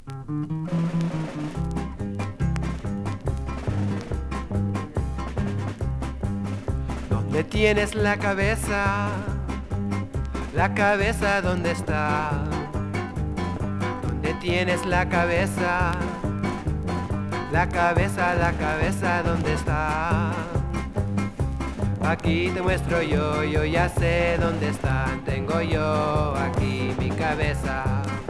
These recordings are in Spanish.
¿Dónde tienes la cabeza? La cabeza, ¿dónde está? ¿Dónde tienes la cabeza? La cabeza, ¿dónde está? Aquí te muestro yo ya sé dónde están. Tengo yo aquí mi cabeza.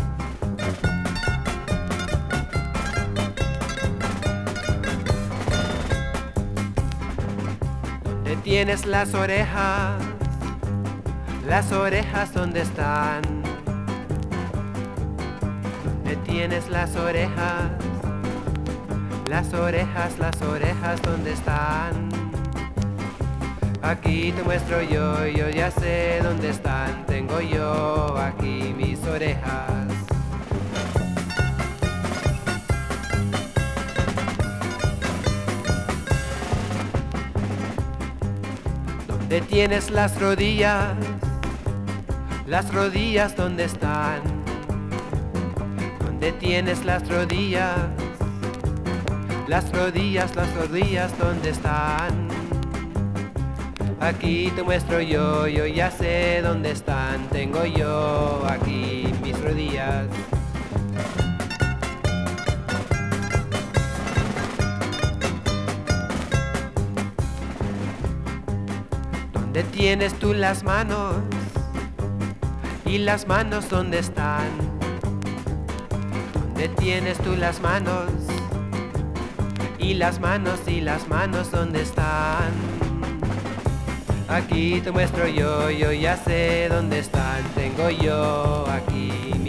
¿Dónde tienes las orejas? Las orejas, ¿dónde están? ¿Dónde tienes las orejas? Las orejas, ¿dónde están? Aquí te muestro yo ya sé dónde están. Tengo yo aquí mis orejas. ¿Dónde tienes las rodillas? Las rodillas, ¿dónde están? ¿Dónde tienes las rodillas? Las rodillas, ¿dónde están? Aquí te muestro yo ya sé dónde están. Tengo yo aquí mis rodillas. ¿Dónde tienes tú las manos? ¿Y las manos dónde están? ¿Dónde tienes tú las manos? ¿Y las manos dónde están? Aquí te muestro yo ya sé dónde están. Tengo yo aquí